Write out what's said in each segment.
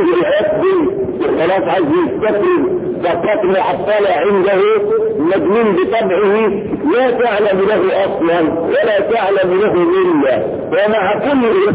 يقدم وخلاص عايز يستفرد فقط محصلة عنده مجنون بطبعه لا تعلم له اصلا ولا تعلم له الا ومع كل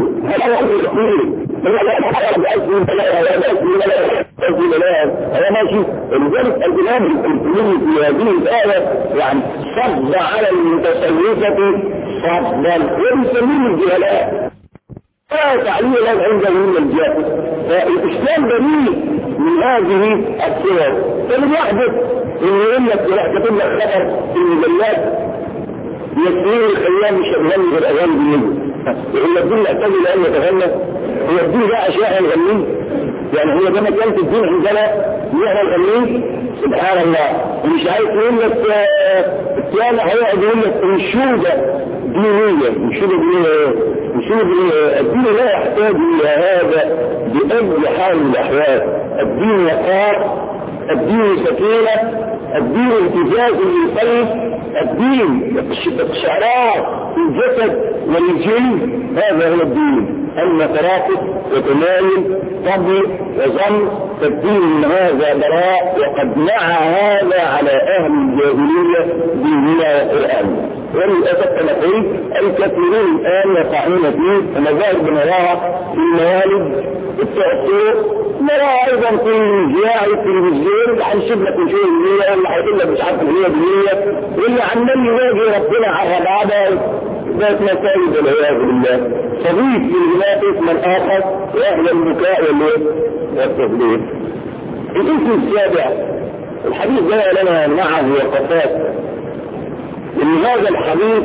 هذا ماشي. ولذلك الإمام القرطبي في هذه الآية يعني صد على المتصوفة صدا ويسميه الجهلاء لا تعليل له عنده من الجهل. فالإسلام دليل من هذه الصور. فمن يحدث إن يقول لك كتب لك خبر في المجلات يسير الخيام شغال بالأغاني بالنجم يقول لك دين اعتدي لأن يتغنى هو الدين ده أشياء نغنيه يعني هو ده مكانة الدين عندنا نحن نغنيه سبحان الله. مش عايز يقول لك الثاني هيقعد يقول لك انشودة دينية انشودة دينية انشودة الدين لا يحتاج إلى هذا بأي حال من الأحوال. الدين وقار الدين سكينة الدين امتزاز للقلب الدين الشعراء الجسد والجلد هذا هو الدين. أما ترافق وتمايل فضل وظن فالدين من هذا براء وقد نعى هذا على أهل الجاهلية ديننا وقرآن. وللأسف كما قلت الكثيرين الآن يقعون فيه ومظاهر بنراها في الموالد التأثير نراها أيضا في الجياع التلفزيون هنشوف لك شيء دينية ولا هيقول لك مش عارف هي دينية واللي عمال يواجه ربنا على بعضها ذات مسائل والعياذ بالله. صديق للمنافق من آخر وأهل البكاء والتهديد. الاسم السابع الحديث جاء لنا معه وقفات ان هذا الحديث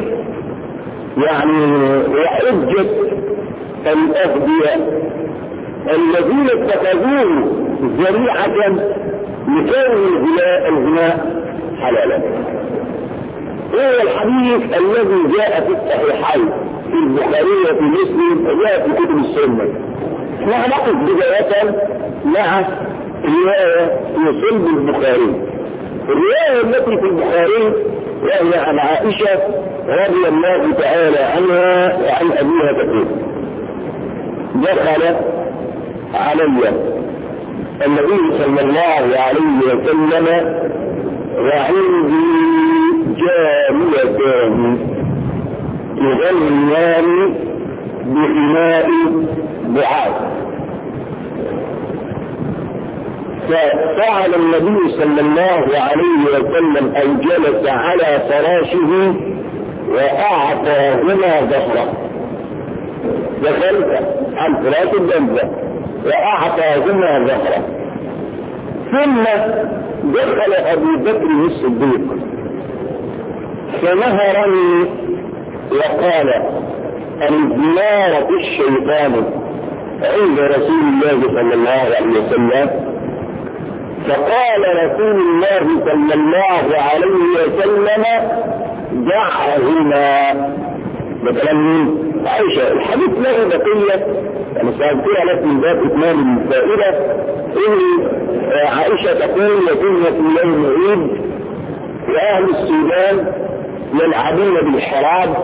يعني وحجة الأغبياء الذين اتخذوه ذريعة لكون الغناء حلالا. هو الحديث الذي جاء في الصحيحين في البخاري وفي مسلم وجاء في كتب السنة. نحن نقف بداية مع رواية في صلب البخاري. الرواية التي في البخاري وهي عن عائشة رضي الله تعالى عنها وعن أبيها تقول دخل علي النبي صلى الله عليه وسلم وعندي جاريتان يغنيان بغناء بعاث ففعل النبي صلى الله عليه وسلم أن جلس على فراشه وأعطاهما ظهره. دخلت عن فراش الجنة وأعطاهما ظهره. ثم دخل أبو بكر الصديق فنهرني وقال الزيارة الشيطان عند رسول الله صلى الله عليه وسلم. فقال رسول الله صلى الله عليه وسلم دعهما. مثلا عائشة الحديث له بقية يعني سأذكرها لك من ذات إتمام الفائدة إن عائشة تقول يكون في يوم عيد وأهل السودان يلعبون بالحراب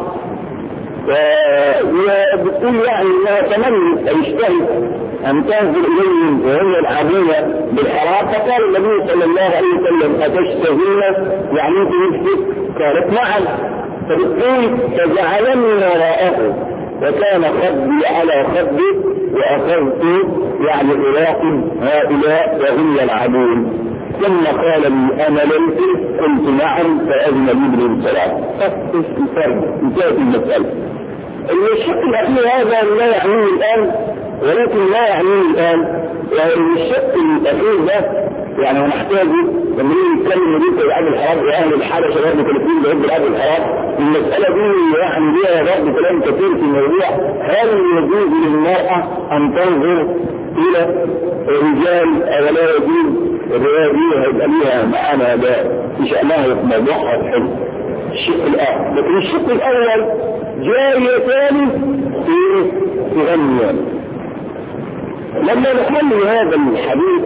وبتقول يعني ما تمنى يجتهد أن تنظر إليهم وهم يلعبون بالحرام. فقال النبي صلى الله عليه وسلم أتشتهين يعني أنت نفسك؟ قالت نعم. فبتقول فجعلني وراءه وكان خدي على خدي وأخذت يعني أراقب هؤلاء وهم يلعبون. ثم قال لي أنا لم قلت نعم فأذن لي بالانصراف. انتهت المسألة. الشق الأخير هذا لا يعنيه الآن ولكن لا يعنيه الآن يعني الشق الأخير ده يعني نحتاجه لما نتكلم بيه في أهل الحرام وأهل الحالة شباب مكلفين بهد أهل الحرام. المسألة دي يعني ليها برضه كلام كثير في الموضوع. هل يجوز للمرأة أن تنظر إلى الرجال أو لا يجوز؟ الرواية دي هيبقى ليها معانا ده في شأنها موضوعها الحلو. الشق الآخر لكن الشق الأول جاريتان في غنيان. لما نحمل هذا الحديث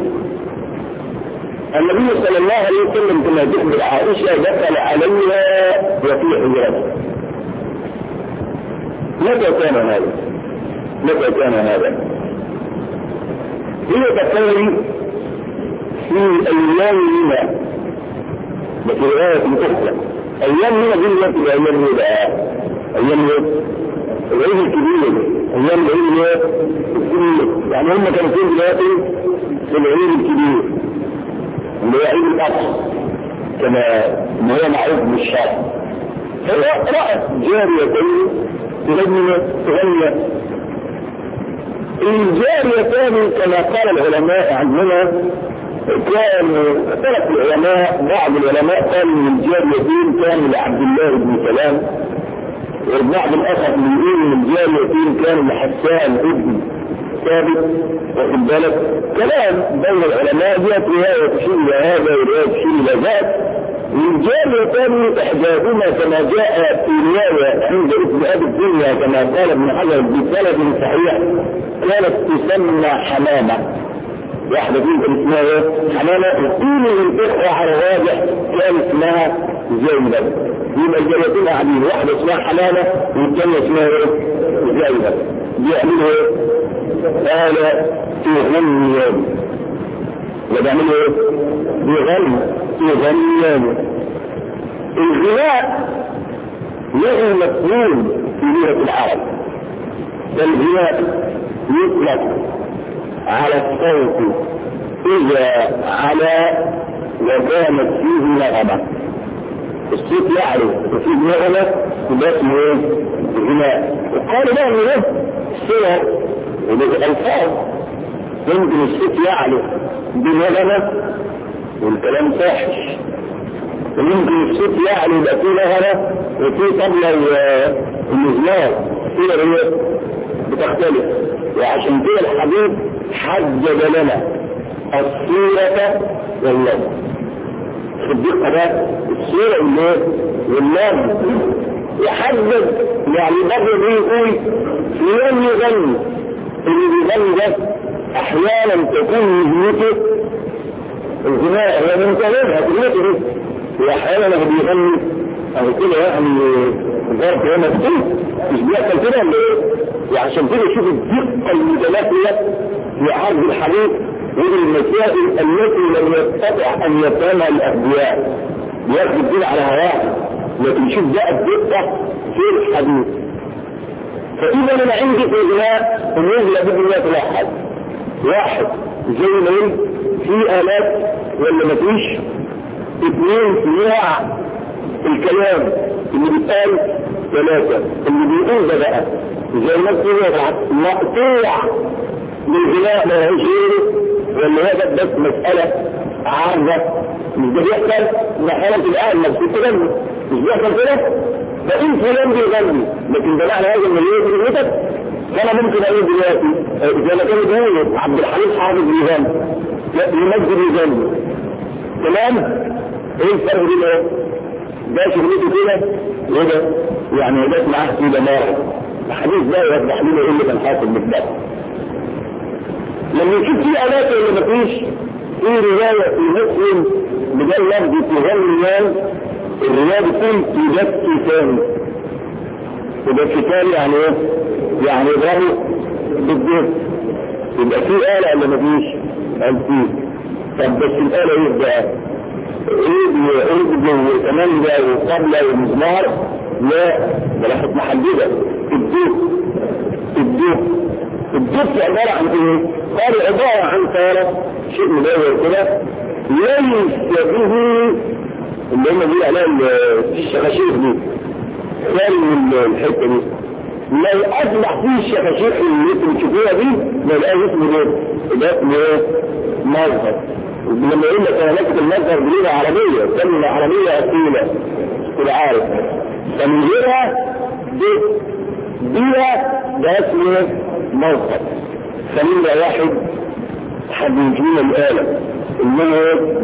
النبي صلى الله عليه وسلم كما تخبر عائشة دخل عليها وفي حجرتها. متى كان هذا؟ هي تقول في أيام لنا لكن رواية أخرى أيام لنا دي التي أيام لنا بقى أيام العيد الكبير أيام العيد الكبير يعني هم كانوا فين دلوقتي في العيد الكبير اللي هو عيد الأضحى كما هو معروف بالشرع فرأت جاريتين تغني الجاريتان كما قال العلماء عنهما كان اختلف العلماء بعض العلماء قالوا ان الجاريتين كانوا لعبد الله بن سلام والبعض الاخر يقول ان الجاريتين كانوا لحسان ابن ثابت واخد بالك كلام بين العلماء دي روايه تشير الى هذا وروايه تشير الى ذاك الجاريتان احداهما كما جاء في روايه عند ابن ابي الدنيا كما قال ابن حجر بسند صحيح كانت تسمى حمامه واحدة فيهم كان اسمها ايه؟ حمامة وكل الاخوة على راجح كان اسمها زينب يبقى الجاريتين قاعدين واحدة اسمها حمامة والثانية اسمها ايه؟ زينب بيعملوا ايه؟ قال تغنيان وبيعملوا ايه؟ تغنيان الغناء له مفهوم في لغة العرب الغناء يطلق على الصوت إذا على وكانت فيه نغمة الصوت يعرف وفيه نغمة يبقى اسمه ايه؟ غناء وقالوا بقى ان ايه؟ الصور وبالألفاظ يمكن الصوت يعرف بنغمة والكلام فاحش ويمكن الصوت يعلو يبقى فيه نغمة وفيه طبلة ومزمار كده هي بتختلف وعشان كده الحديث حدد لنا الصورة واللفظ الدقة ده الصورة واللفظ يحدد يعني برضه بيقول فلان يغني اللي بيغني ده احيانا تكون مهنته الغناء هي من كلامها كلمته دي واحيانا لما بيغني او كده يعني ضرب هنا الصوت مش بيحصل كده ولا ايه؟ وعشان كده شوف الدقة المتماثلة في عرض الحديث ودي المسائل التي لم يستطع ان يفهمها الاغبياء بياخد الدين على هواه لكن شوف بقى الدقة في الحديث فاذا انا عندي في اجراء الناس لابد ان يتلاحظ واحد زي ما قلت في آلات ولا مفيش اثنين صناع الكلام اللي بيتقال ثلاثة اللي بيقول ده بقى زي ما قلت مقطوع للغناء ما هيش غيره ولا هذا بس مسألة عارضة مش ده بيحصل محالة الآن مكتوب تغني مش بيحصل كده ده انت فلان بيغني لكن ده معنى هذا ان اللي يغني فانا ممكن اقول دلوقتي زي ما كانوا بيقولوا عبد الحليم حافظ بيغني لا يمجد يغني تمام ايه الفرق بين ايه؟ ده شغلته كده وده يعني جت معاه كده مره الحديث ده يوضح لنا ايه اللي كان حاصل بالضبط لما نشوف في آلات ولا مفيش في رواية في مسلم بدل لفظ تغنيان الرواية بتقول تجسسان تجسسان يعني ايه؟ يعني يضربوا بالجسم يبقى في آلة ولا مفيش؟ قال فيه طب بس الآلة يبقى ايه وكمانجة وقبلة ومزمار لا ده لحظة محددة الدوس عبارة عن ايه؟ قال عبارة عن طارة شيء مدور كده ليس به اللي هم بيقول عليها الشخاشير دي خارج من الحتة دي لو اصبح فيه الشخاشير اللي انتم بتشوفوها دي ما يبقاش اسمه ايه؟ ده اسمه ايه؟ مظهر لما يقول لك انا ماسك المظهر بلغة عربية كلمة عربية اصيلة كده عارف فمن غيرها بيها ده اسمه مظهر فمن واحد حد يجينا الآلة انما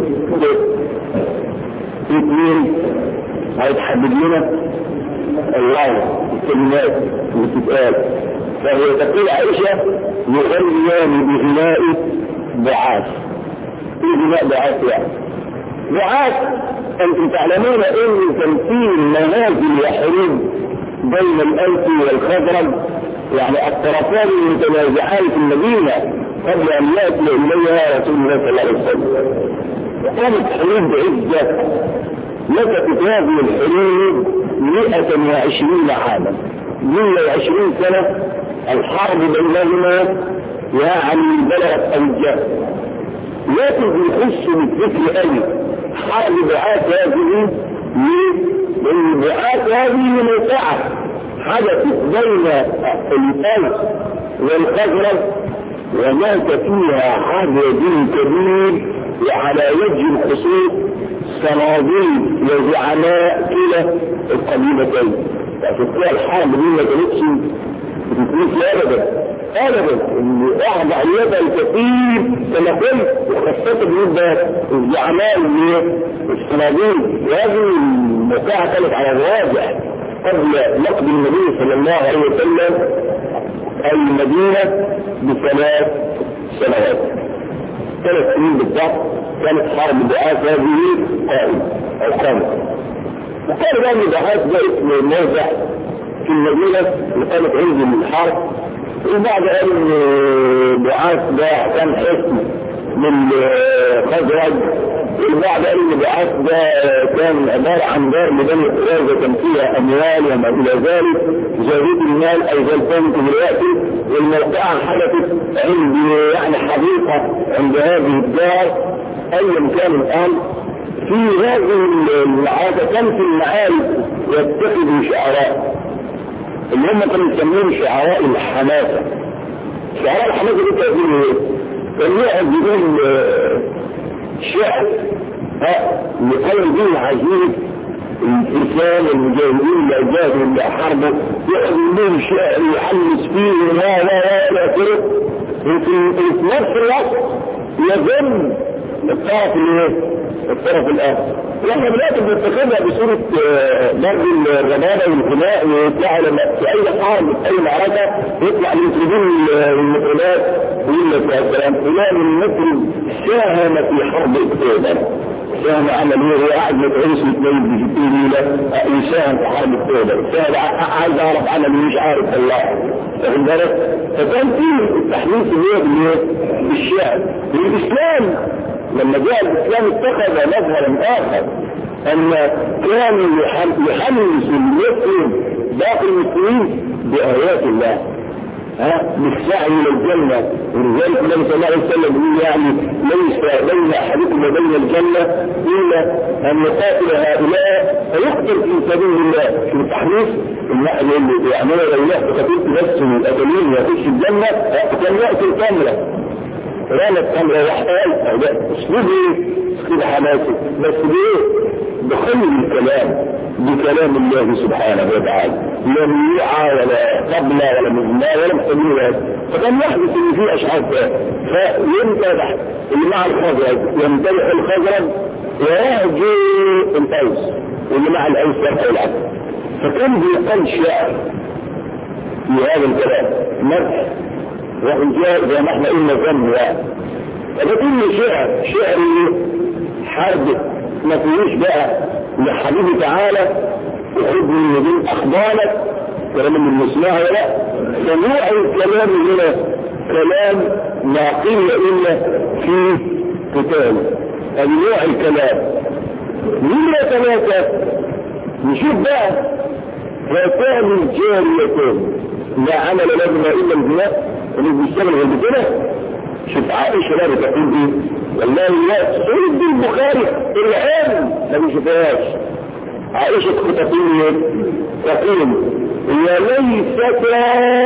اثنين هيتحدد لنا الله الكلمات اللي بتتقال فهي تقول عائشة يغنيان بغناء بعاث ايه غناء بعاث يعني بعاث انتم تعلمون ان تمثيل منازل يحرم بين الأوس والخزرج يعني الطرفان المتنازعان في المدينة قبل أن يأتي إليها رسول الله صلى الله عليه وسلم. وكانت حروب عزة لكت هذه الحروب 120 عاما، 120 سنة الحرب بينهما يعني بلغت أوجه. لكن بيخش بالفكر أي حرب بعاث هذه لأن بعاث هذه موقعة حدثت بين الأوس والخزرج ومات فيها حدث كبير، وعلى وجه الخصوص صناديق وزعماء كلا القبيلتين. ففي الحرب دي ما كانتش بتكون ابدا اللي اخضع يدها الكثير كما قلت، وخاصه بالنسبه الزعماء الصناديق. وهذه الموقعه كانت على الراجح قبل نقد النبي صلى الله عليه وسلم المدينه ب3 سنوات، 3 سنين بالضبط كانت حرب بعاث هذه قائمه. وكان بقى البعاث ده اسم موضع في المدينه اللي كانت عند الحرب. وبعد ان بعاث ده كان حسن من خزرج، وبعد ان بعاث ده كان عباره عن دار لبني قريظه كان فيها اموال وما الى ذلك، زادت المال اي زلفان دلوقتي. والموقعه حدثت عند يعني حديقه عند هذه الدار ايا كان الامر. في هذه المعارك كان في المعارك يتخذوا شعراء اللي هم كانوا يسمون شعراء الحماسه. شعراء الحماسه دي كان واحد يقول شعر يقول به عزيز الانسان المجاهدين اللي جاهدوا اللي حاربوا، يقول به شعر يحمس فيه لا كده، وفي نفس الوقت يظن الطرف الاخر. واحنا دلوقتي بنتخذها بصوره ضرب الرمادة والغناء، ويطلع لما في اي حرب في اي معركه يطلع المطربين المقولات ويقول لك يا سلام فلان المطرب ساهم في حرب اكتوبر، ساهم عمل ايه؟ قاعد متعوس يتنيل بجدين يساهم في حرب اكتوبر، ساهم عايز اعرف عمل مش عارف الله واخد بالك. فكان في التحديث اللي بالشعر. والاسلام لما جاء الاسلام اتخذ مظهرا اخر، ان كان يحمس المسلم باقي المسلمين بايات الله بالسعي الى الجنه. ولذلك النبي صلى الله عليه وسلم يقول يعني ليس بين احدكم وبين الجنه الا ان يقاتل هؤلاء فيقتل في سبيل الله. في التحريف يعني لو رحت قتلت نفسه من القتالين ويخش الجنه كان يقتل كامله رانت كامله واحده. اسلوب اسلوب حماسي بس بخل الكلام بكلام الله سبحانه وتعالى، لا ميعة ولا قبلة ولا مجمع ولا مستمينات. فكان يحدث ان في اشعار فيمتدح اللي مع الخزرج يمتدح الخزرج ويهجي الاوس واللي مع الاوس يرفع العكس. فكان بيقال شعر في هذا الكلام مدح وإنجاز زي ما احنا قلنا ذنب يعني. فبكل شعر حرب ما فيهوش بقى لحبيبي تعالى وخذ من يدين اخبارك كلام من المسمعه ولا فنوع الكلام هنا كلام لا قيل الا في قتال. نوع الكلام من ثلاثه نشوف بقى هاتان الجاريتين لا عمل لهما الا البناء اللي بيشتغل غير كده. شوف عائشه بقى بتقول ايه والله لا سيد البخاري الان ما بيشوفهاش. عائشه تقول يا ليتك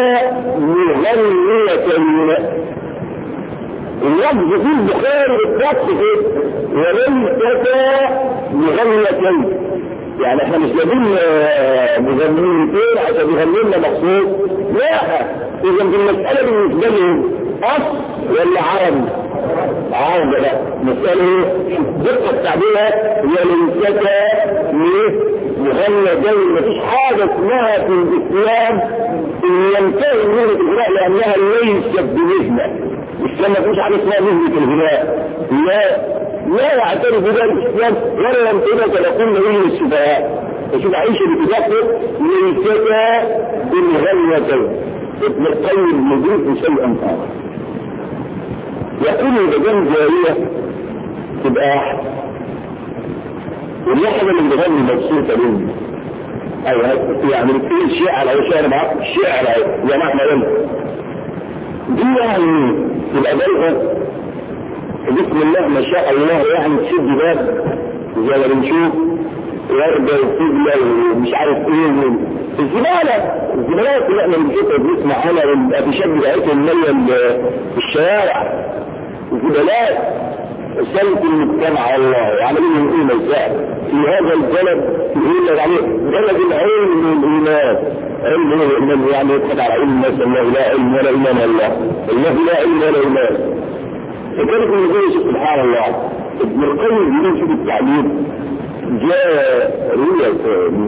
مغنية اللفظ في البخاري بالضبط كده يا ليتك مغنية. يعني احنا مش جايبين مغنيتين عشان يغنوا لنا مخصوص، لا. اذا المساله بالنسبه لهم اصل ولا عربي؟ عربي. لا مساله دقه تعبيرها هي ليتك مغنى جاي. مفيش حاجه اسمها في الاسلام ان ينتهي مهنه الغناء لانها ليست بمهنه. الاسلام ما فيش حاجه اسمها مهنه الغناء، لا يعترف بها الاسلام ولا يمكنك تكون مهنه السفهاء. فشوف عائشه بتذكر ليتك بالغنيتين. ابن القيم يضيف شيئا اخر يقول إذا كان جارية تبقى أحد، والواحدة اللي بتغني مبسوطة منه أو يعني بتقول شعر أو شعر معاك شعر زي ما احنا قلنا دي يعني تبقى بلغة بسم الله ما شاء الله يعني تشد باب زي ما بنشوف وردة وسجلة ومش عارف ايه الزبالات اللي احنا بنشوفها بنسمع عنها والابشاد بتاعتهم مالية الشوارع الزبالات سلك المجتمع الله وعملين ايه مساء في هذا البلد يقول لك عليه بلد العلم والايمان علم يعني يدخل على علم الناس الله لا علم ولا ايمان الله لا علم ولا ايمان. فكانت من ذلك سبحان الله ابن القيم يقول في التعليم جاريتان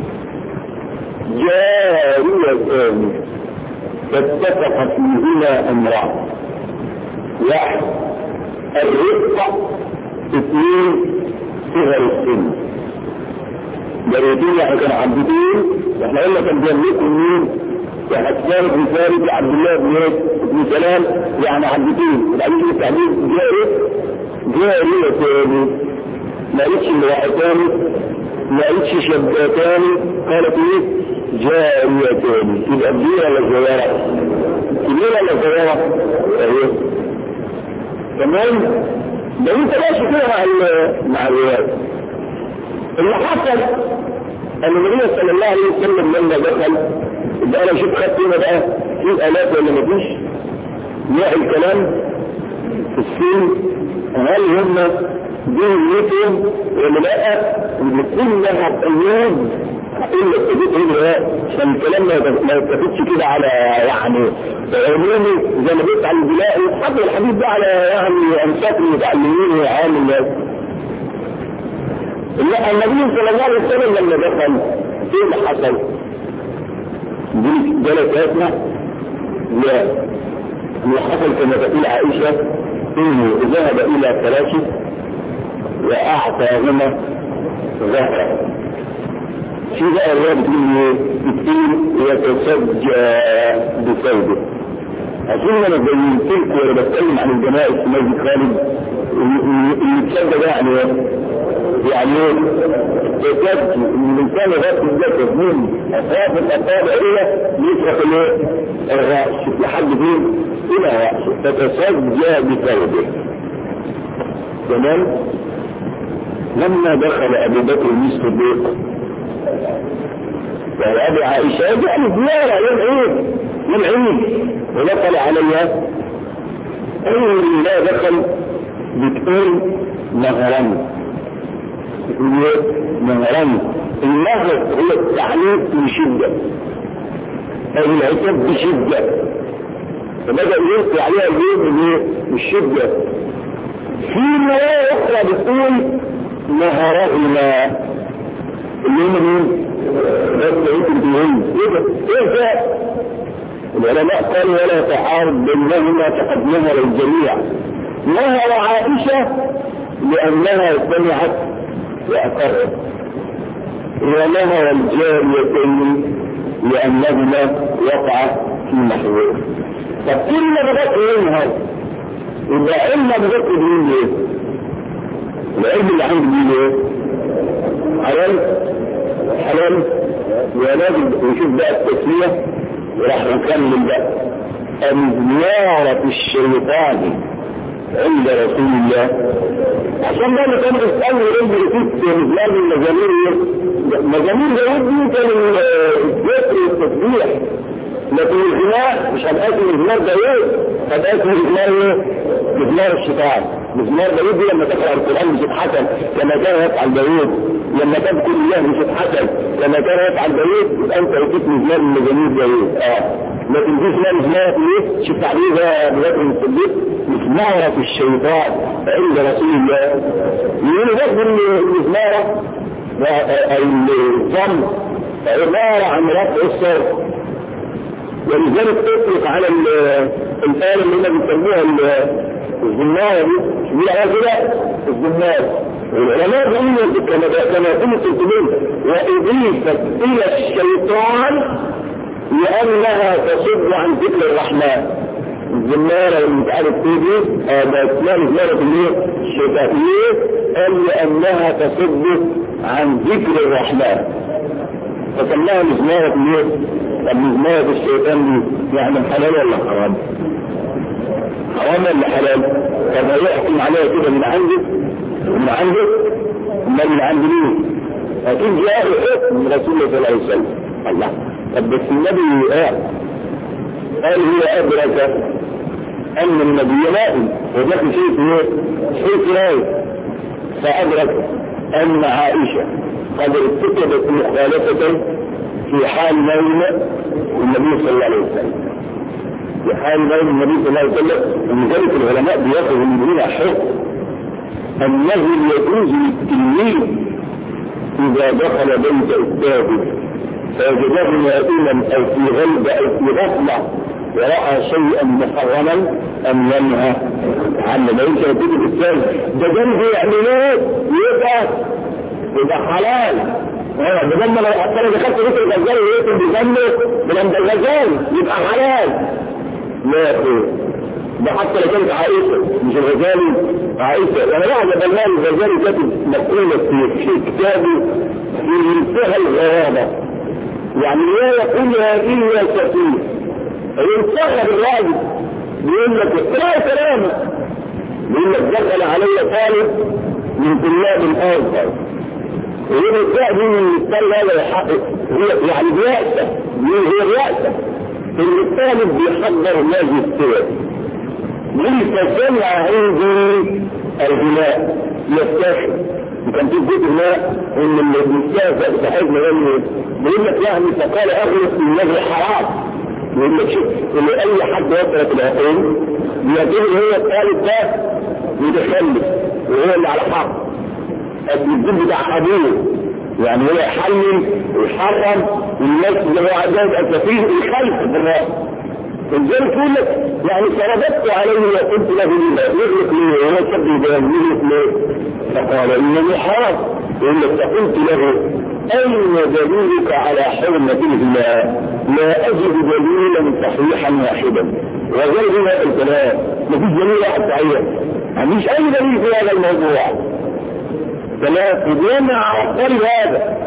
فاتفق فيهما امران واحد الرفق اثنين صغر السن جاريتين يعني كانوا عبدتين واحنا قلنا كان بيملكوا مين وحسان بن ثابت عبد الله بن سلام يعني عبدتين وبعدين التعليم جاريتان ما قلتش امرأتان ما قلتش شابتان قالت ايه جاريتان يبقى كبيرة ولا صغيرة كبيرة ولا صغيرة اهي تمام ده انت ماشي كده مع الرواية اللي حصل ان النبي صلى الله عليه وسلم لما دخل يبقى انا شوف خدت هنا بقى في الات ولا مفيش نوع الكلام في السن هل هم دينيتهم ولا لا كلها قيود الا التجديد هنا عشان الكلام ما يتفتش كده على يعني عمومي زي ما قلت على البلاء حتى الحديث ده على يعني انصاف المتعلمين وعام الناس. لا النبي صلى الله عليه وسلم لما دخل ايه اللي حصل؟ جلساتنا لا اللي حصل كما تقول عائشة انه ذهب الى فراشه واعطاهما ظهره في بقى الرب بتقول يتسجى بثوبه. اظن انا بينت لكم وانا بتكلم عن الجنائز في مسجد خالد اللي يتسجى ده يعني يتسجى الانسان غير الجسد من اطراف الاصابع الى يترك الراس لحد فين الى راسه تتسجى بثوبه. تمام. لما دخل ابو بكر الصديق وابي عائشه يعني زياره يوم عيد ودخل عليها اول ما دخل بتقول نهران النهر هو التعليق بشده او العتاب بشده فبدا يلقي عليها الليل بالشده. في روايه اخرى بتقول نهرهما اللي هم مين؟ بس يمكن بيهم ايه ده؟ العلماء قالوا ولا تعارض بينهما فقد نهر الجميع. نهر عائشة لأنها سمعت وأقرت ونهر الجاريتين لأنهما وقع في محور. طب كل ما بذكر ينهر يبقى علم بذكر دين ايه؟ العلم اللي عندي دين ايه؟ حلال ولازم نشوف بقى التسمية وراح نكمل بقى أمزيارة الشيطان عند رسول الله عشان ده اللي كان بيسألني قلبي رسيت مزيار مزامير داود دي كان الذكر والتسبيح لكن الغناء مش هنقاسم مزمار داود هنقاسم مزمار الشيطان. مزمار داود دي لما تقرأ القرآن بصوت حسن كما كان يفعل داود لما تذكر الله بصوت حسن كما كان يفعل داود يبقى انت ركبت مزمار من مزامير داود لكن دي اسمها مزمار ايه؟ شوف تعبيرها بذكر الصديق مزمارة الشيطان عند رسول الله يقولوا بذكر المزمارة الضم عبارة عن رفع الصوت ولذلك تطلق على الآلة اللي هم بيسموها الزمارة دي بيقول عليها كده الزمارة. والعلماء بيقولوا كما قلت وأضيفت إلى الشيطان لأنها تصد عن ذكر الرحمن الزمارة اللي مش عارف تيجي ده اسمها مزمارة الشتائية، قال لأنها تصد عن ذكر الرحمن فسماها مزمارة مزمارة الشيطان دي. يعني حلال ولا حرام؟ حرام ولا حلال؟ طب يحكم عليها كده من عنده ما من عند مين؟ أكيد جاء حكم من رسول الله صلى الله عليه وسلم. الله، طب بس النبي قال هو أدرك أن النبي نائم وذاك شيء راي، فأدرك أن عائشة قد ارتكبت مخالفة في حال نوم النبي صلى الله عليه وسلم. في حال نوم النبي صلى الله عليه وسلم، ولذلك العلماء بيأخذوا من هنا حكم أنه يجوز للتلميذ إذا دخل بيت أستاذه فوجده نائما أو في غيبة أو في غفلة ورأى شيئا محرما أن ينهى عنه. ما يمكن أن تجد الأستاذ ده جنبه يعملوه يبقى حلال. بدل ما لو حتى لو دخلت بيت الغزال ويقتل بجنبه من عند الغزال يبقى حلال. لا يا أخي، ده حتى لو كانت عائشة مش الغزالي، عائشة. وانا بعد بالمال الغزالي كاتب مقولة في كتابه في منتهى الغرابة، يعني لا يقولها إلا سفيه وينتهى بالراجل بيقول لك اقرأ كلامه، بيقول لك دخل علي طالب من طلاب الآخر ويقول الداء دي من الطالب هذا يحقق هي يعني بيأسة، هي بيأسة ان الطالب بيحضر ماجستير ليس سمع عندي الغناء يفتخر. وكان في بيت هناك ان الاستاذ صاحبنا بيقول لك يعني فقال اغلق النبي حرام. يقول لك شوف ان اي حد يترك العقول بيعتبر هو الطالب ده متخلف وهو اللي على حق الدين بتاع ابوه، يعني هو يحلل ويحرم والناس اللي هو عندها يبقى سفيه الخلف بالراس. فالجانب يقول لك يعني فرددت عليه وقلت له يغلق ليه وهو شبه يغلق ليه؟ فقال انني حرام. يقول لك فقلت له اين دليلك على حرمة الله؟ لا اجد دليلا صحيحا واحدا. وغير هذا الكلام مفيش دليل واحد صحيح، مفيش اي دليل في هذا الموضوع. ثلاث بدون عقل هذا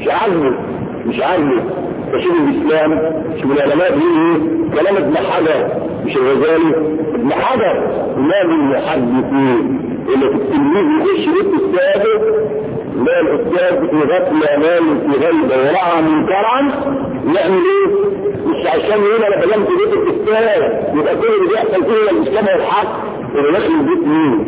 مش عاجبه فشوف الاسلام شوف العلماء دي كلام ابن حجر مش الغزالي. ابن حجر امام المحدثين اللي في التلميذ يخش بيت استاذه لا الاستاذ في غفله امام في غيبه ورعى منكرا يعمل ايه؟ مش عشان يقول انا بلمت بيت الاستاذ يبقى كل اللي بيحصل فيه الاسلام والحق يبقى داخل بيت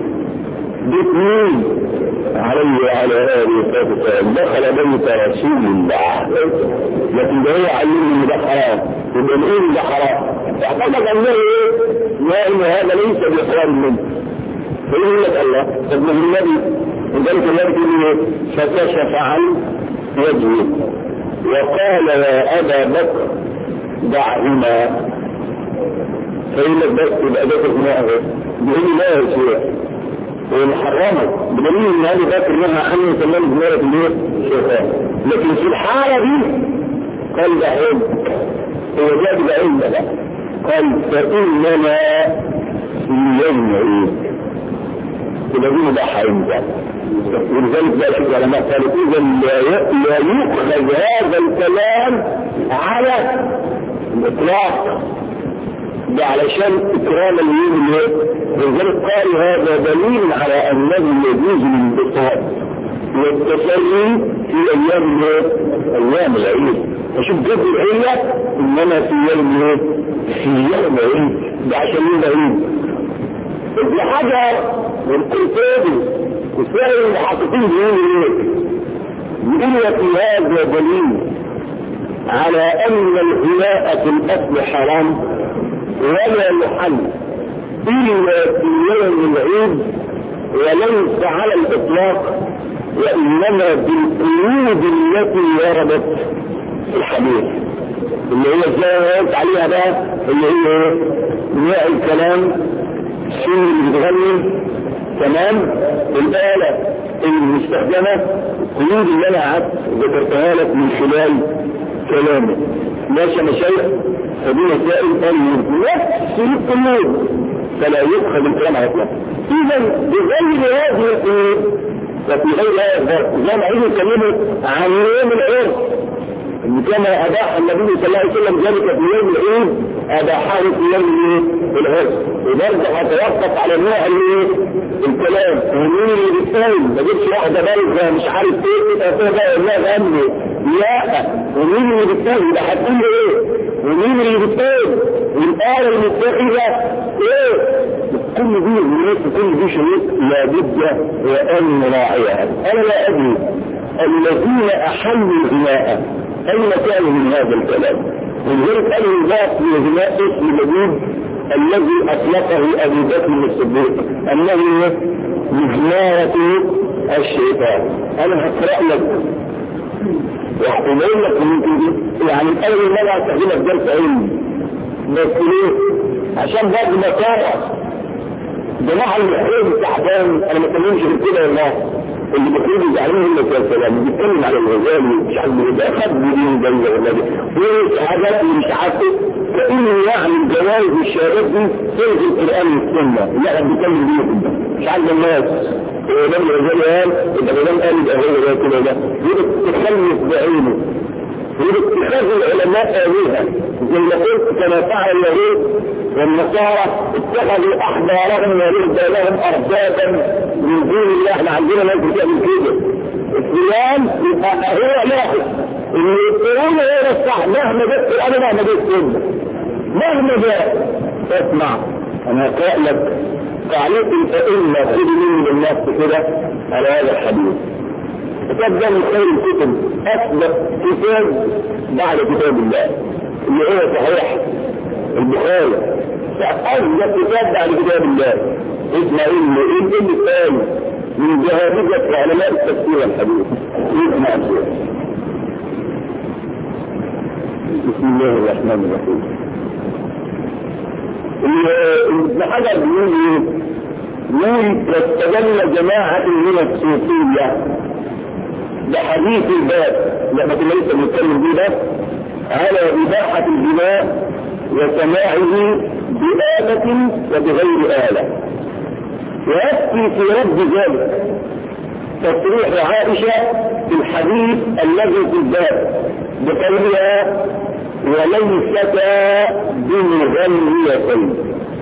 مين؟ عليه وعلى آله وصحبه دخل بيت رسول الله، لكن ده هو علمني ان ده حرام يبقى نقول ده حرام. اعتقد انه ايه؟ لا ان هذا ليس بحرام منه. فيقول لك الله طب ما النبي وذلك النبي يقول فكشف عن وجهه وقال يا ابا بكر دعهما. فيقول لك بس يبقى ده تسمعه بيقول لا يا شيخ ومحرمه بدليل ان هذه فاكر منها ان يسمى بزمارة الشيطان. لكن في الحالة دي قال ده عيب، هو جاب ده عيب بقى. قال فإننا في يوم عيد الذين ده حرم ده. ولذلك بقى شوف علماء قالوا اذا لا يؤخذ هذا الكلام على الاطلاق ده علشان اكرام اليوم اللي ولذلك قال هذا دليل على انه يجوز الانبساط والتسلي في ايام العيد. فشوف جد العيد انما في يوم العيد ده عشان يوم العيد. ابن حجر والقرطبي وسائر المحققين بيقولوا في هذا دليل على ان الغناء في الاصل حرام ولا يحل إلا في يوم العيد وليس على الإطلاق وإنما بالقيود التي وردت في الحديث اللي هي زي عليها بقى اللي هي نوع الكلام السن اللي بتغني تمام الآلة المستخدمة القيود اللي أنا ذكرتها لك من خلال كلامي. ماشي يا مشايخ؟ فدي مسائل نفس القيود فلا يؤخذ الكلام على اطلاق. اذا بغير هذه القيود وفي غير هذا الظرف زي ما عايزين يتكلموا عن يوم العرس كما اباح النبي صلى الله عليه وسلم ذلك في يوم العيد اباحه في يوم العرس. وبرضه هتوقف على نوع الكلام ومين اللي بيتكلم ما جبتش واحده بالغه مش عارف ايه كده ولا غني لا ومين اللي بيتكلم ده هتقول ايه ومين اللي بيتكلم والآلة المتخذة ايه كل دي شروط لابد وان نراعيها. انا لا ادري الذين احلوا الغناء اين كانوا من هذا الكلام ولذلك قالوا الغاء في الغناء اسم جديد الذي اطلقه ابو بكر الصديق انه مزمارة الشيطان. انا هقرأ لك وهقول لك يعني اول مرة استخدمها في درس علمي بس ليه؟ عشان برضه مسارة جماعة المحرم التعبان انا ما اتكلمش في كده والله اللي بيقولوا يزعلون هم الكلام بيتكلم على الغزالي مش عارف ده اخذ بدين جايه ولا ده وحاجات مش عارفه كانه يعني الجوائز والشهادات دي تلغي القران والسنه اللي احنا بنتكلم بيهم مش عارف الناس الامام الغزالي قال الامام قال ده هو ده كده ده يتخلف بعينه اتخاذ العلماء آلهة زي ما قلت كما فعل اليهود والنصارى اتخذوا احبارهم ورهبانهم اربابا من دون الله. احنا عندنا ناس بتعمل كده الاسلام يبقى هو لاحظ ان يقولون هو الصح مهما جت الامر مهما جت السنه مهما جاء. اسمع انا هقرأ لك تعليق فإن خذ مني بالنص كده على هذا الحديث. كتاب ده من خير الكتب اثبت كتاب بعد كتاب الله اللي هو صحيح البخاري اثبت كتاب بعد كتاب الله اسمع ايه اللي قال من جهابذة علماء التفسير والحديث. اسمع الشيخ بسم الله الرحمن الرحيم. ابن حجر بيقول واستدل جماعة من الصوفية بحديث الباب لما كنا لسه بنتكلم بيه ده على إباحة الجماع وسماعه بآلة وبغير آلة. ويكفي في رد ذلك تصريح عائشة في الحديث الذي في الباب بقولها وليستا بمغنيتين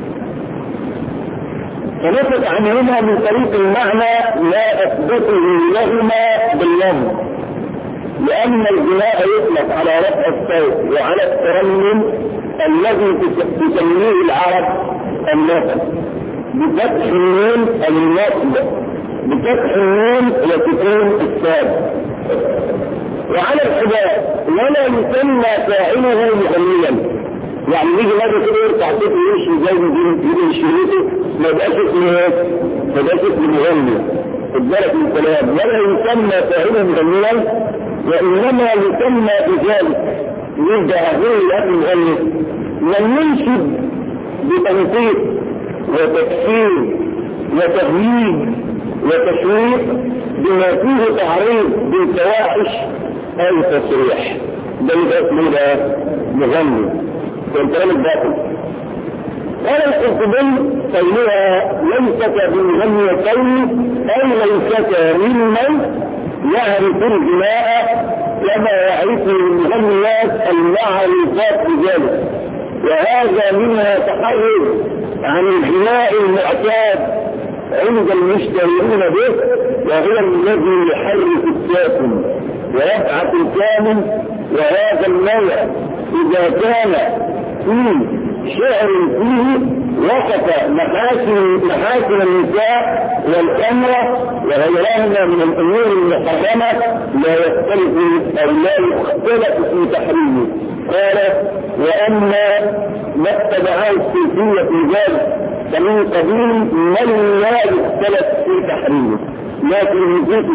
فنفت عنهما من طريق المعنى لا أثبته لهما باللفظ لأن الغناء يطلق على رفع الصوت وعلى الترنم الذي تسميه العرب النصب بفتح النون النصب بفتح النون وسكون الساد وعلى الحباء ولا يسمى فاعله مغنيا. يعني يجي مرة كده يرفع صوته ويمشي زي يجي شريطه ما يبقاش اسمه مغني الدرجة الكلام ولا يسمى فاعله مغنيا وإنما يسمى بذلك يبدأ هذول الأهل مغني من ينشد بتنطيق وتكفير وتهييج وتشويق بما فيه تعريض بالفواحش أو تصريح ده يبقى اسمه ده مغني والكلام الباطل. قال القرطبي قولها ليست بمغنيتين أي ليست ممن يعرف الغناء كما يعرف المغنيات المعروفات بذلك وهذا منها تحرز عن الغناء المعتاد عند المشتهرين به وهو الذي يحرك الساكن ويبعث الكامل. وهذا النوع إذا كان فيه شعر فيه وصف محاسن النساء والأمرة وغيرهما من الأمور المحرمة لا يختلف أو لا يختلف في تحريمه. قال وأما ما اتبعه الصوفية في ذلك فمن قبيل من لا يختلف في تحريمه لكن النصوص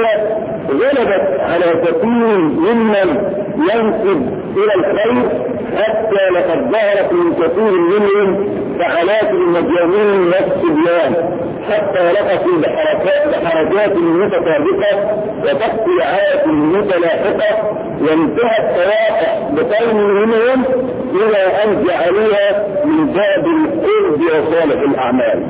الشهوانية غلبت على كثير ممن ينسب إلى الخير حتى لقد ظهرت من كثير منهم فعلات المجانين والصبيان حتى لقت بحركات متطابقة وتقطيعات متلاحقة، وانتهت تواقع بقوم منهم إلى أن جعلوها من باب القرب وصالح الأعمال.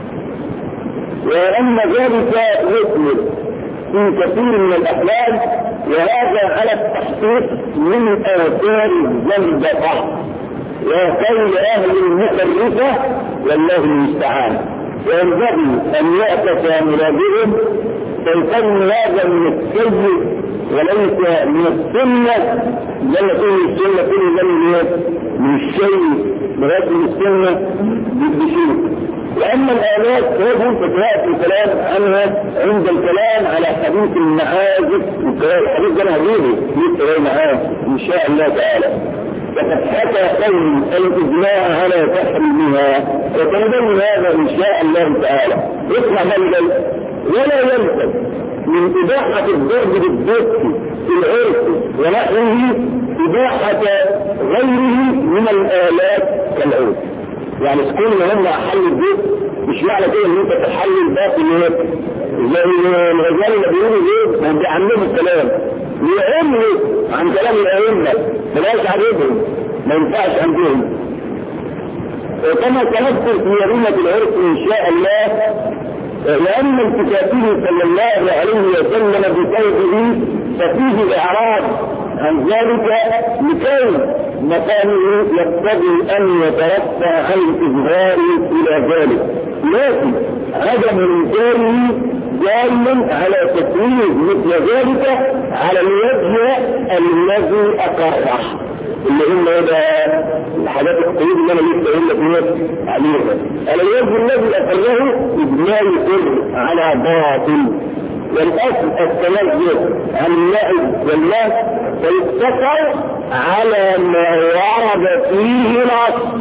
وأن ذلك يثمر في كثير من الأحوال، وهذا على التحقيق من آثار الزندقة وقول أهل المخرفة والله المستعان. وينبغي أن يعتقى مرادهم فيكون هذا من السيء وليس من السنة. لما تقول السنة كل ذلك من الشيء لغاية السنة بشيء. وأما الآلات فهو فتاة الكلام عنها عند الكلام على حديث المعازف، والحديث ده أنا هجيبه ليه معاه إن شاء الله تعالى. فقد حكى قوم الإجماع على تحريمها، وتنبغي هذا إن شاء الله تعالى. اسمع بلد ولا يلزم من إباحة الضرب بالدق في العرف ونحوه إباحة غيره من الآلات كالعود. يعني تكون هم حل البيت مش معنى كده ان انت تحل الباقي زي الرجال اللي بيقولوا ايه هم بيعملوا الكلام بيعملوا عن كلام الائمه بلاش عليهم ما ينفعش عندهم. وكما سنذكر في يومة العرف ان شاء الله، لان التفاته صلى الله عليه وسلم بقوله ففيه اعراض عن ذلك لكي مكانه يقتضي ان يترفع عن الاظهار الى ذلك، لكن عدم انكاره دال على تكوين مثل ذلك على الوجه الذي اقره، اللي هم الحاجات القيود اللي انا لسه اقول لك عليها. على الوجه الذي اقره لا يقر على باطل، والاصل التنزه عن الله والله فيقتصر على ما ورد فيه نص،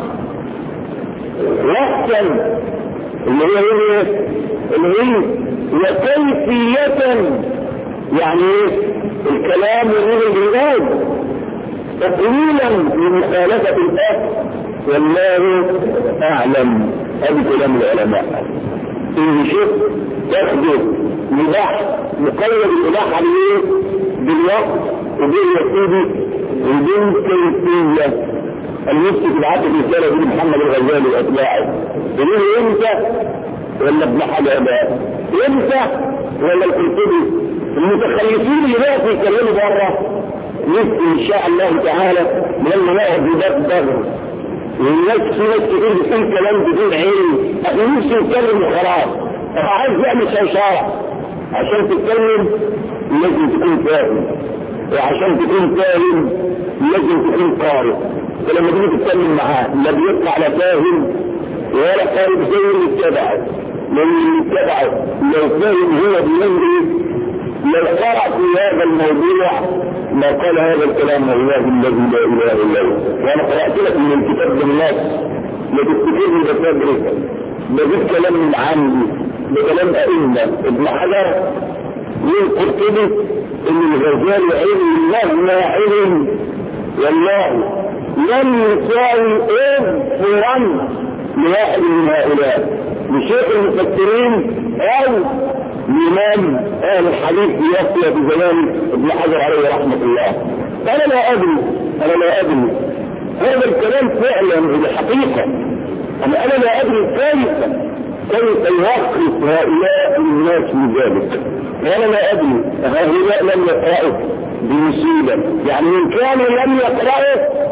وقتا اللي هي وكيفية يعني الكلام من الجهاد تقليلا لمخالفة الأصل والله أعلم. هذا كلام العلماء. إن شفت تاخده مباح مقيد الإباحة عليه بالوقت وبالوسيلة وبالكيفية. المسك العقل الرسالة دي محمد الغزالي وأتباعه يقول امتى ولا ابن حجر امتى ولا القرطبي المتخلفين اللي بقوا يتكلموا بره نفسي ان شاء الله تعالى لما نقعد بدغ والناس في ناس كتير بتقول كلام بدون علم. احنا نفسي نتكلم وخلاص، عايز يعمل شوشره. عشان تتكلم لازم تكون فاهم، وعشان تكون فاهم لازم تكون قارئ. فلما تيجي تتكلم معاه لا بيطلع لا فاهم ولا قارئ زي اللي اتبعه، لان اللي اتبعه لو فاهم هو بيمري لو قرأ في هذا الموضوع ما قال هذا الكلام والله الذي لا اله الا هو. وانا قرأت لك من الكتاب بالنص لا تفتكرني بتدرس بجيب كلام من عندي بكلام ائمه ابن حجر والقرطبي ان الغزالي علم مهما علم والله لم يساوي فرن لواحد من هؤلاء لشيخ المفكرين او لمن اهل الحديث يأتي في زمان ابن حجر عليه رحمة الله. انا لا ادري هذا الكلام فعلا بالحقيقة. انا لا ادري كيف يوقف هؤلاء الناس من ذلك، وانا لا ادري هؤلاء لم يقرأوا بمصيبة. يعني ان كانوا لم يقرأوا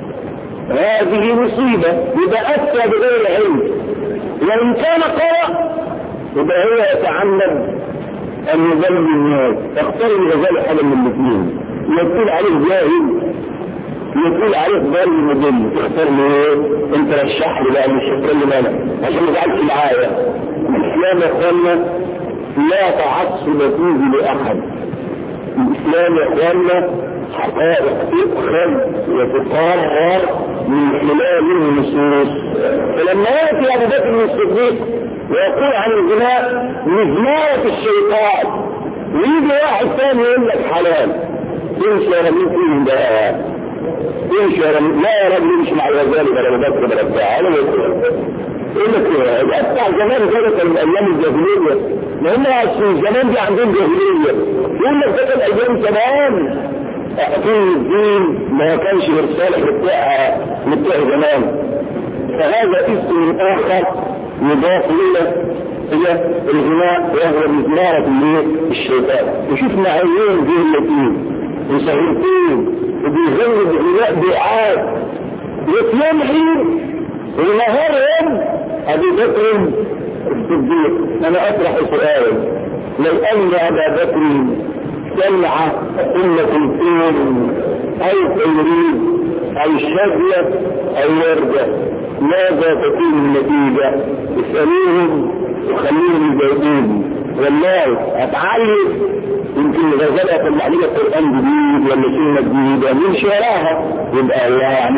هذه مصيبة يبقى أفتى بغير علم، وإن كان قرأ يبقى هو يتعمد أن يضل الناس. اختار الغزالي حاجة من الاثنين، يقول عليه جاهل يقول عليه ضال مضل. تختار له ايه؟ انت رشح لي بقى مش هتكلم انا عشان ما تزعلش معايا. الاسلام يا اخوانا لا تعصب فيه لاحد. الاسلام يا اخوانا حقائق تؤخذ وتقرر من خلال النصوص. فلما ياتي ابو بكر الصديق ويقول عن الزنا مزمارة الشيطان، ويجي واحد ثاني يقول لك حلال، تمشي رميت فيه ده يمشي لا يا راجل يمشي مع الغزالي ولا بكر ولا بتاع ولا يقول لك بتاع زمان كده من ايام الجاهليه، ما هم زمان دي عندهم جاهليه، يقول لك ده كان ايام زمان احكام الدين ما كانش مرسال بتاع زمان. فهذا اسم اخر يضاف الى الغناء وهو مزمارة الشيطان. وشفنا عيون جهلتين وسهلتين وبيغنوا بغناء دعاء يوم حين ونهارهم ابي بكر الصديق. انا اطرح سؤال، لو ان ابا بكر سمع ام كلثوم او تمريض او شجره او ورده ماذا تكون النتيجه؟ اسالوهم وخليهم يجاوبوني. والله اتعلم يمكن الغزاله يطلع لنا قران جديد ولا سنه جديده نمشي وراها، يبقى يعني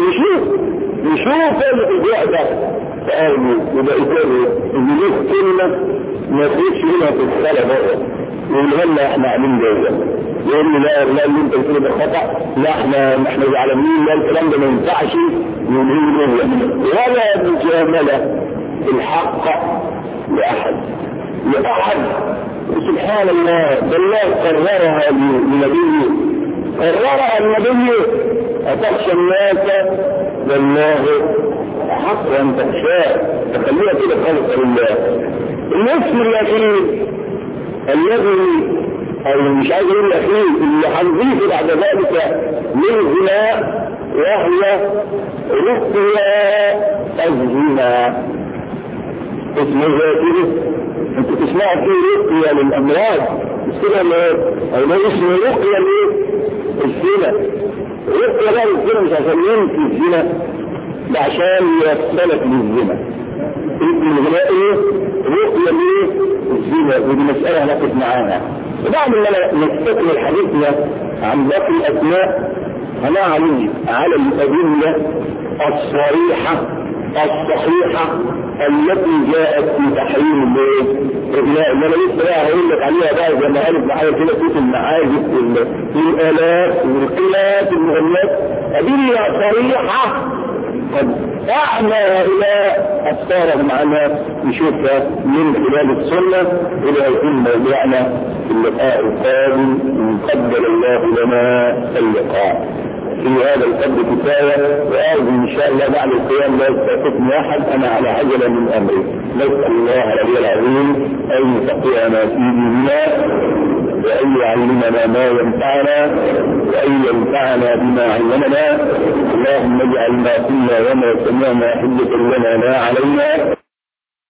نشوف اللي في الجوع ده فقالوا يبقى يقرر ان له كلمه ما تخش منها في الصلاه بقى يقول لنا احنا عاملين جوه، يقول لي لا اللي انت بتقوله ده خطا، لا احنا زعلانين، لا الكلام ده ما ينفعش، يقول له ولا مجامله الحق لاحد سبحان الله. الله قررها لنبيه، قررها النبي أتخشى الناس والله حق أن تخشاه، تخليها كده خالص لله. الاسم الأخير الذي أو مش عايز أقول الأخير اللي هنضيفه بعد ذلك للغناء وهو رقية الزنا. اسمه زي كده انتوا تسمعوا فيه رقية للأمراض مش كده ولا ايه؟ أو ده اسمه رقية للزنا. رقية بقى للزنا مش عشان ينفي الزنا، ده عشان يوصلك للزنا. اسم الغناء ايه؟ رقية للزنا، ودي مسألة هنقف معاها. وبعد ما نستكمل حديثنا عن باقي الأسماء هنعلم على الأدلة الصريحة الصحيحة التي جاءت في تحريم الغناء. اللي انا لسه بقى هقول لك عليها بقى زي ما قالت معايا كده في المعازف والآلات والقلات المغنيات، أدلة صريحة قد أعمى هؤلاء أفكارهم عنها نشوفها من خلال السنة. إلى يكون موضوعنا في اللقاء القادم إن قدر الله لنا اللقاء. في هذا القدر كفاية، وأرجو إن شاء الله بعد القيام لا يستفقني أحد، أنا على عجلة من أمري. نسأل الله العلي العظيم أن يفقهنا في ديننا وأن يعلمنا ما ينفعنا وأن ينفعنا بما علمنا. اللهم اجعل ما كنا وما سمعنا حجة لنا لا علينا.